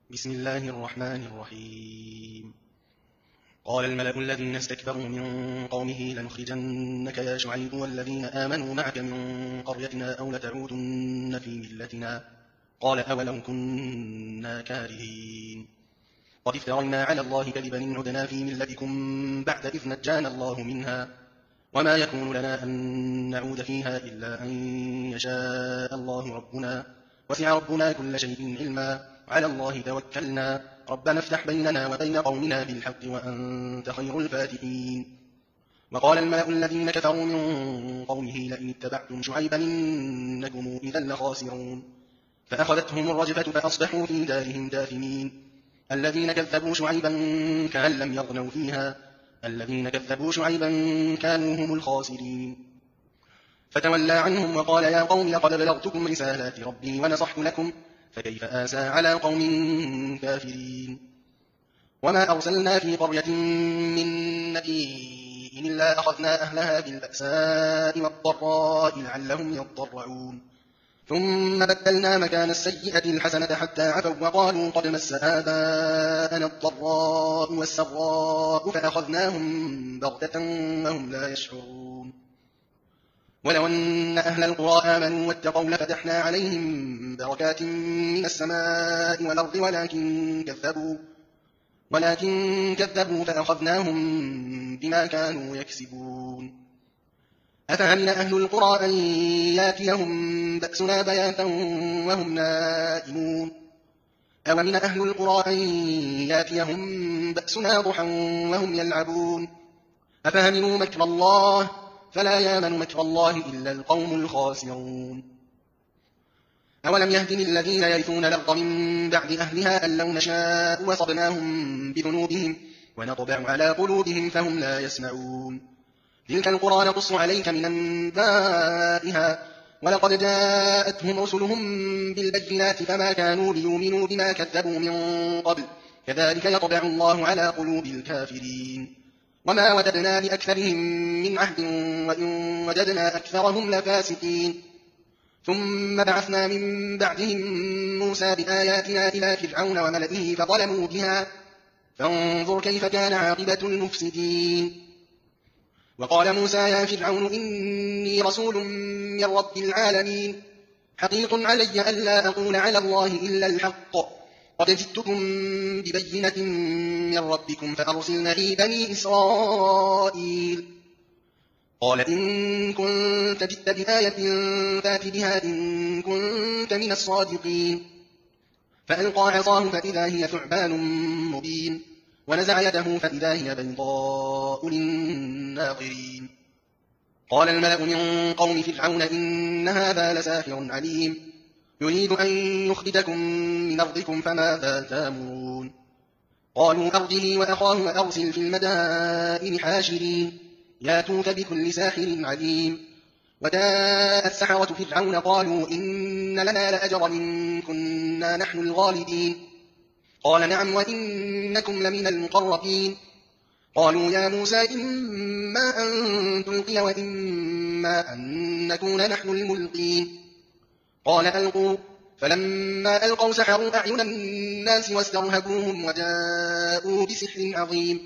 بسم الله الرحمن الرحيم. قال الملأ الذين استكبروا من قومه لنخرجنك يا شعيب والذين آمنوا معك من قريتنا أو لتعودن في ملتنا. قال أولو كنا كارهين. قد افترينا على الله كذبا إن عدنا في ملتكم بعد إذ نجانا الله منها وما يكون لنا أن نعود فيها إلا أن يشاء الله ربنا وسع ربنا كل شيء علما على الله توكلنا ربنا افتح بيننا وبين قومنا بالحق وأنت خير الفاتحين. وقال الملأ الذين كفروا من قومه لئن اتبعتم شعيبا إنكم إذا لخاسرون. فأخذتهم الرجفة فأصبحوا في دارهم داثمين. الذين كذبوا شعيبا كأن لم يغنوا فيها الذين كذبوا شعيبا كانوا هم الخاسرين. فتولى عنهم وقال يا قوم لقد بلغتكم رسالات ربي ونصحت لكم فكيف آسى على قوم كافرين. وما أرسلنا في قرية من نبي إلا أخذنا أهلها بالبأساء والضراء لعلهم يضرعون ثم بدلنا مكان السيئة الحسنة حتى عفوا وقالوا قد مس آباءنا الضراء والسراء فأخذناهم بغتة وهم لا يشعرون. ولو أن أهل القرى آمنوا واتقوا لفتحنا عليهم بركات من السماء والأرض ولكن كذبوا فأخذناهم بما كانوا يكسبون. أفأمن أهل القرى أن ياتيهم بأسنا بياتا وهم نائمون أومن أهل القرى أن ياتيهم بأسنا ضحى وهم يلعبون أفأمنوا مكر الله فلا يامن مكر الله إلا القوم الخاسرون. أولم يهد للذين يرثون الأرض من بعد أهلها أن لو نشاء وصبناهم بذنوبهم ونطبع على قلوبهم فهم لا يسمعون. تلك القرى نقص عليك من أنبائها ولقد جاءتهم رسلهم بالبينات فما كانوا ليؤمنوا بما كذبوا من قبل كذلك يطبع الله على قلوب الكافرين. وما وجدنا لأكثرهم من عهد وإن وجدنا أكثرهم لفاسقين. ثم بعثنا من بعدهم موسى بآياتنا إلى فرعون وملئه فظلموا بها فانظر كيف كان عاقبة المفسدين. وقال موسى يا فرعون إني رسول من رب العالمين حقيق علي ألا أقول على الله إلا الحق قد جئتكم ببينة من ربكم فأرسل معي بني إسرائيل. قال إن كنت جئت بآية فات بها إن كنت من الصادقين. فألقى عصاه فإذا هي ثعبان مبين ونزع يده فإذا هي بيضاء للناظرين. قال الملأ من قوم فرعون إن هذا لساحر عليم يريد أن يخرجكم من أرضكم فماذا تأمرون. قالوا أرجه وأخاه وأرسل في المدائن حاشرين ياتوك بكل ساحر عليم. وجاء السحرة فرعون قالوا إن لنا لأجرا إن كنا نحن الغالبين. قال نعم وإنكم لمن المقربين. قالوا يا موسى إما أن تلقي وإما أن نكون نحن الملقين. قال ألقوا فلما ألقوا سحروا أعين الناس واسترهبوهم وجاءوا بسحر عظيم.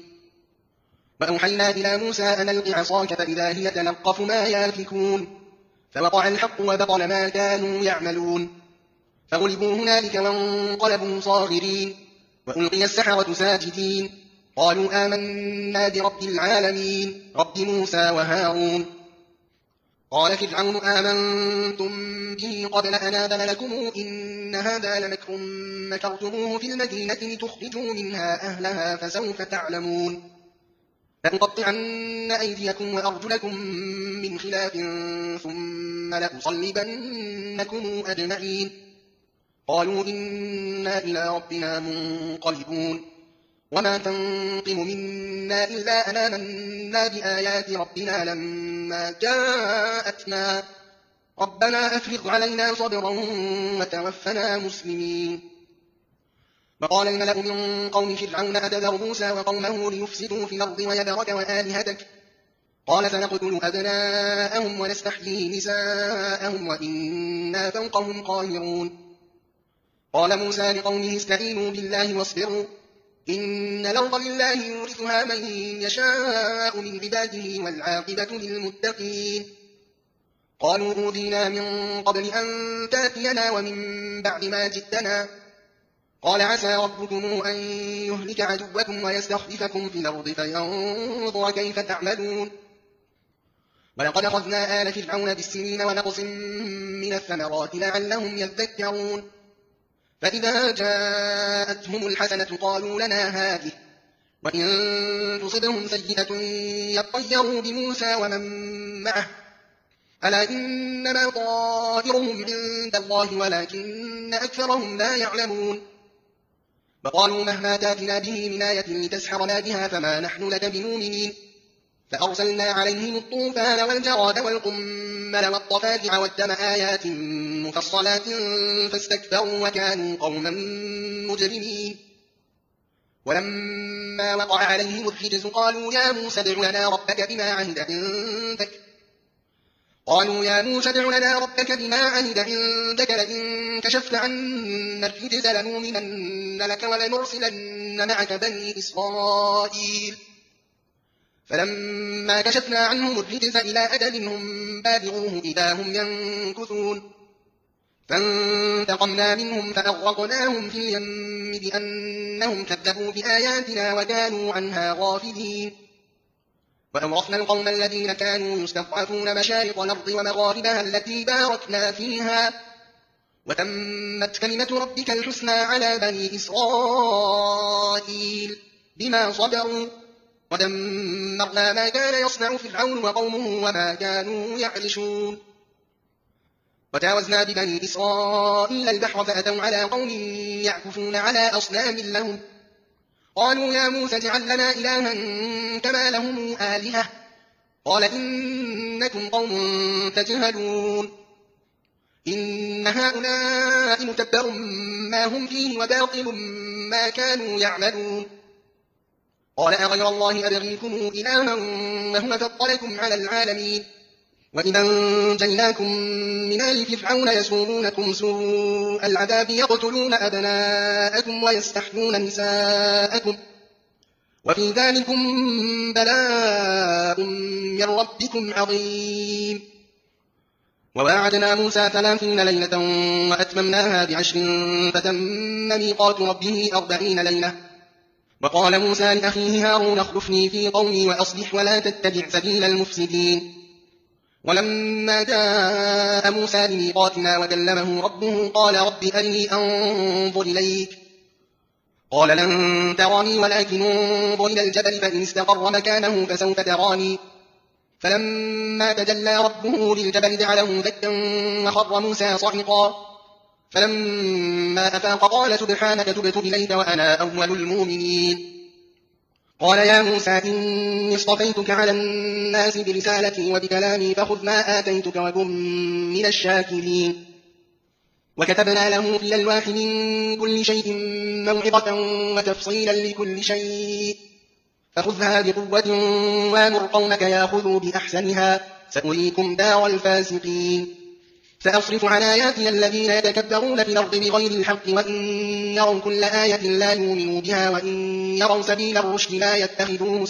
وأوحينا إلى موسى أن ألق عصاك فإذا هي تلقف ما يافكون فوقع الحق وبطل ما كانوا يعملون. فغلبوا هنالك وانقلبوا صاغرين وألقي السحرة ساجدين قالوا آمنا برب العالمين رب موسى وهارون. قال فرعون آمنتم به قبل أن آذن لكم إن هذا لمكر مكرتموه في المدينة لتخرجوا منها أهلها فسوف تعلمون. لأقطعن أيديكم وأرجلكم من خلاف ثم لأصلبنكم أجمعين. قالوا إنا إلى ربنا منقلبون. وما تنقم منا إلا أن آمنا بآيات ربنا لما جاءتنا ربنا أفرغ علينا صبرا وتوفنا مسلمين. وقال الملأ من قوم فرعون أتذر موسى وقومه ليفسدوا في الأرض ويذرك وآلهتك قال سنقتل أبناءهم ونستحيي نساءهم وإنا فوقهم قاهرون. قال موسى لقومه استعينوا بالله واصبروا إن الأرض لله يورثها من يشاء من عباده والعاقبة للمتقين قالوا أوذينا من قبل أن تأتينا ومن بعد ما جئتنا قال عسى ربكم أن يهلك عدوكم ويستخلفكم في الأرض فينظر كيف تعملون ولقد أخذنا آل فرعون بالسنين ونقص من الثمرات لعلهم يذكرون فإذا جاءتهم الحسنة قالوا لنا هذه وإن تصبهم سيئة يطيروا بموسى ومن معه ألا إنما طائرهم عند الله ولكن أكثرهم لا يعلمون وقالوا مهما تاتنا به من آية لتسحرنا بها فما نحن لك بمؤمنين فأرسلنا عليهم الطوفان والجراد والقمل والضفادع والدم آيات مفصلات فاستكبروا وكانوا قوما مجرمين ولما وقع عليهم الرجز قالوا يا موسى ادع لنا ربك بما عهد عندك لئن كشفت عنا الرجز لنؤمنن لك ولنرسلن معك بني إسرائيل فلما كشفنا عنهم الرجز إلى أجل هم بالغوه إذا هم ينكثون فانتقمنا منهم فأغرقناهم في اليم بأنهم كذبوا بآياتنا وكانوا عنها غافلين وأورثنا القوم الذين كانوا يستضعفون مشارق الأرض ومغاربها التي باركنا فيها وتمت كلمة ربك الحسنى على بني إسرائيل بما صبروا ودمرنا ما كان يصنع فرعون وقومه وما كانوا يعرشون وجاوزنا ببني إسرائيل البحر فأتوا على قوم يعكفون على أصنام لهم قالوا يا موسى اجعل لنا إلها كما لهم آلهة قال إنكم قوم تجهلون إن هؤلاء متبر ما هم فيه وباطل ما كانوا يعملون قال أغير الله أبغيكم إلها وهو فضلكم على العالمين وإذا أنجيناكم من آل فرعون يسومونكم سوء العذاب يقتلون أبناءكم ويستحيون نساءكم وفي ذلكم بلاء من ربكم عظيم وواعدنا موسى 30 ليلة وأتممناها ب10 فتم ميقات ربه 40 ليلة وقال موسى لأخيه هارون اخلفني في قومي وأصلح ولا تتبع سبيل المفسدين ولما جاء موسى لميقاتنا وكلمه ربه قال رب أرني أنظر إليك قال لن تراني ولكن انظر إلى الجبل فإن استقر مكانه فسوف تراني فلما تجلى ربه للجبل جعله دكا وخر موسى صعقا فلما أفاق قال سبحانك تبت إليك وأنا أول المؤمنين قال يا موسى إني اصطفيتك على الناس برسالتي وبكلامي فخذ ما آتيتك وكن من الشاكرين وكتبنا له في الألواح من كل شيء موعظة وتفصيلا لكل شيء فخذها بقوة وامر قومك يأخذوا بأحسنها سأريكم دار الفاسقين سأصرف عن آياتي الذين يتكبرون في الأرض بغير الحق وإن يروا كل آية لا يؤمنوا بها وإن يروا سبيل الرشد لا يتخذوه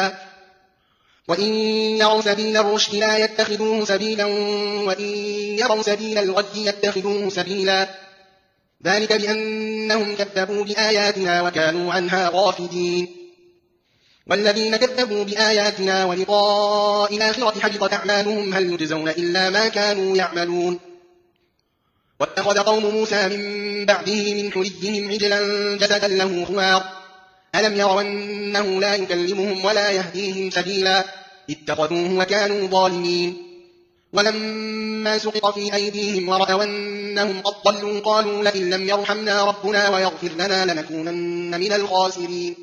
سبيلا وإن يروا سبيل الغي يتخذوه سبيلا ذلك بأنهم كذبوا بآياتنا وكانوا عنها غافلين والذين كذبوا بآياتنا ولقاء الآخرة حبطت أعمالهم هل يجزون إلا ما كانوا يعملون واتخذ قوم موسى من بعده من حليهم عجلا جسدا له خوار ألم يروا أنه لا يكلمهم ولا يهديهم سبيلا اتخذوه وكانوا ظالمين ولما سقط في أيديهم ورأوا أنهم قد ضلوا قالوا لئن لم يرحمنا ربنا ويغفر لنا لنكونن من الخاسرين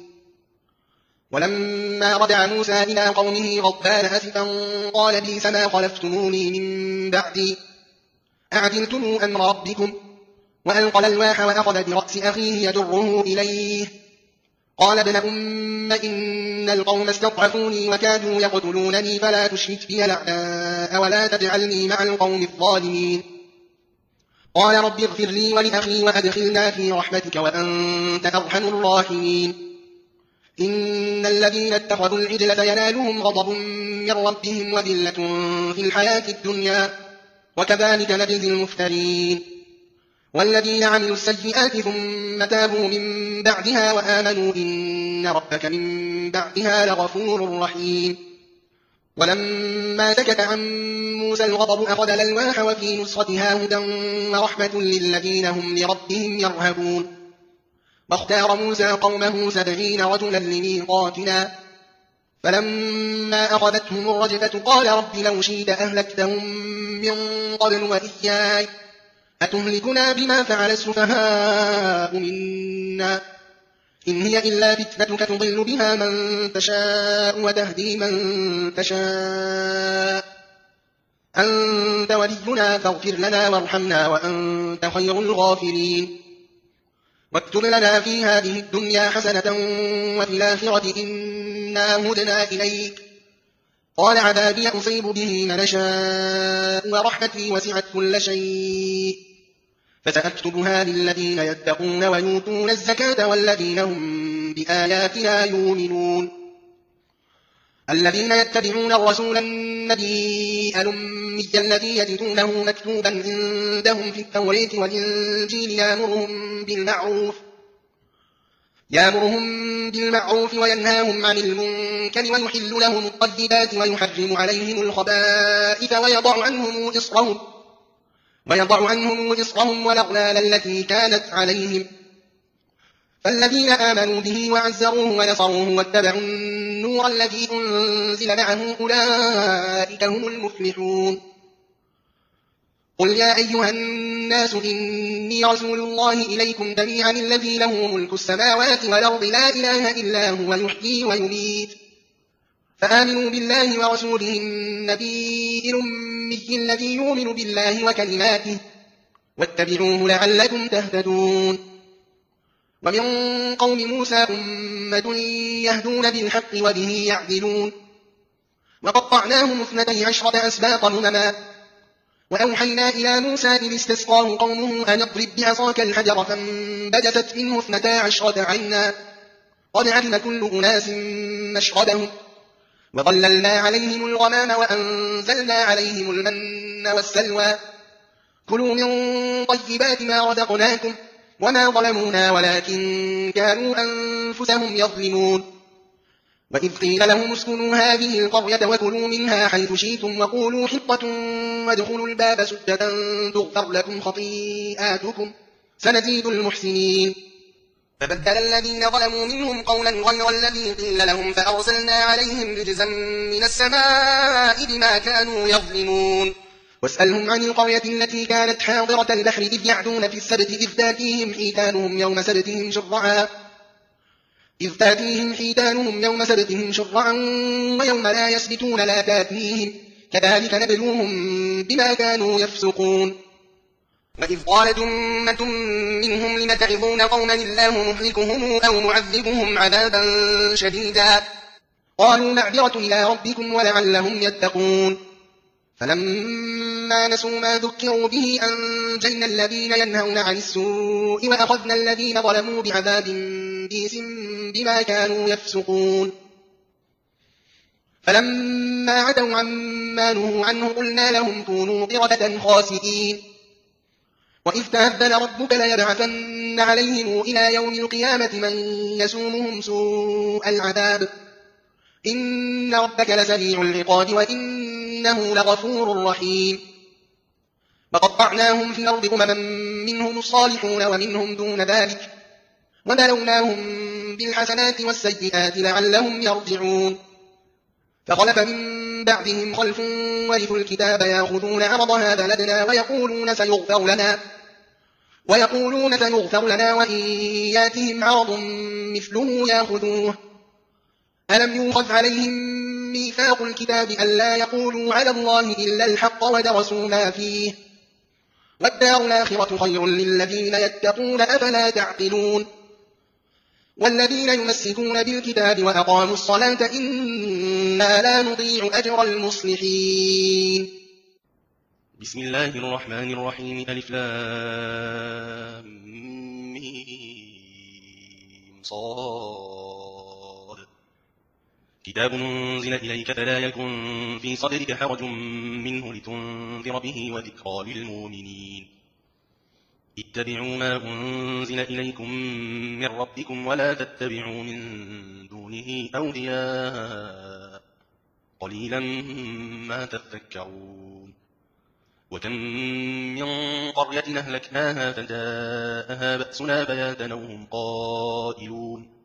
ولما رجع موسى إلى قومه غضبان أسفا قال بئس ما خلفتموني من بعدي أعجلتم أمر ربكم وألقى الألواح وأخذ برأس أخيه يجره إليه قال ابن أم إن القوم استضعفوني وكادوا يقتلونني فلا تشرك بي الأعداء ولا تجعلني مع القوم الظالمين قال رب اغفر لي ولأخي وأدخلنا في رحمتك وأنت أرحم الراحمين. إن الذين اتخذوا العجل سينالهم غضب من ربهم وذلة في الحياة الدنيا وكذلك نجزي المفترين. والذين عملوا السيئات ثم تابوا من بعدها وآمنوا إن ربك من بعدها لغفور رحيم. ولما سكت عن موسى الغضب أخذ الألواح وفي نسختها هدى ورحمة للذين هم لربهم يرهبون. واختار موسى قومه 70 رجلا لميقاتنا فلما أخذتهم الرجفة قال رب لو شئت أهلكتهم من قبل وإياي أتهلكنا بما فعل السفهاء منا إن هي إلا فتنتك تضل بها من تشاء وتهدي من تشاء أنت ولينا فاغفر لنا وارحمنا وأنت خير الغافرين. واكتب لنا في هذه الدنيا حسنة وفي الآخرة إنا هدنا إليك. قال عذابي أصيب به من نشاء ورحمتي وسعت كل شيء فسأكتبها للذين يتقون ويؤتون الزكاة والذين هم بآياتنا يؤمنون. الذين يتبعون الرسول النبي الأمي الذي يجدونه مكتوبا عندهم في التوراة والإنجيل يأمرهم بالمعروف وينهاهم عن المنكر ويحل لهم الطيبات ويحرم عليهم الخبائث ويضع عنهم إصرهم والأغلال التي كانت عليهم. فالذين آمنوا به وعزروه ونصروه واتبعوا النور الذي أنزل معه أولئك هم المفلحون. قل يا أيها الناس إني رسول الله إليكم جميعا الذي له ملك السماوات والأرض لا إله إلا هو يحيي ويميت فآمنوا بالله ورسوله النبي الأمي الذي يؤمن بالله وكلماته واتبعوه لعلكم تهتدون. ومن قوم موسى أمة يهدون بالحق وبه يعدلون. وقطعناهم 12 أسباط أمما وأوحينا إلى موسى إذ استسقاه قومه أن اضرب بعصاك الحجر فانبجست منه 12 عينا قد علم كل أناس مشربهم وظللنا عليهم الغمام وأنزلنا عليهم المن والسلوى كلوا من طيبات ما رزقناكم وما ظلمونا ولكن كانوا أنفسهم يظلمون. وإذ قيل لهم اسكنوا هذه القرية وكلوا منها حيث شئتم وقولوا حطة وادخلوا الباب سجدا تغفر لكم خطيئاتكم سنزيد المحسنين. فبدل الذين ظلموا منهم قولا غير الذي قيل لهم فأرسلنا عليهم رجزا من السماء بما كانوا يظلمون. واسألهم عن القرية التي كانت حاضرة البحر إذ يعدون في السبت إذ تأتيهم حيتانهم يوم سبتهم شرعا ويوم لا يسبتون لا تأتيهم كذلك نبلوهم بما كانوا يفسقون. وإذ قالت أمة منهم لم تعظون قوما الله مهلكهم أو معذبهم عذابا شديدا قالوا معذرة إلى ربكم ولعلهم يتقون. فلما نسوا ما ذكروا به أنجينا الذين ينهون عن السوء وأخذنا الذين ظلموا بعذاب بئيس بما كانوا يفسقون. فلما عتوا عما نهوا عنه قلنا لهم كونوا قردة خاسئين. وإذ تأذن ربك ليبعثن عليهم إلى يوم القيامة من يسومهم سوء العذاب إن ربك لسريع العقاب وإنه لغفور رحيم. وقطعناهم في الأرض أمما منهم الصالحون ومنهم دون ذلك وبلوناهم بالحسنات والسيئات لعلهم يرجعون. فخلف من بعدهم خلف ورثوا الكتاب يأخذون عرض هذا الأدنى ويقولون سيغفر لنا وإن ياتهم عرض مثله يأخذوه. ألم يؤخذ عليهم ميثاق الكتاب ألا يقولوا على الله إلا الحق ودرسوا ما فيه والدار الآخرة خير للذين يتقون أفلا تعقلون. والذين يمسكون بالكتاب وأقاموا الصلاة إنا لا نضيع أجر المصلحين. بسم الله الرحمن الرحيم ألف لام ميم صاد كتاب أنزل إليك فلا يكن في صدرك حرج منه لتنذر به وذكرى للمؤمنين اتبعوا ما أنزل إليكم من ربكم ولا تتبعوا من دونه أولياء قليلا ما تذكرون وكم من قرية أهلكناها فجاءها بأسنا بياتا وهم قائلون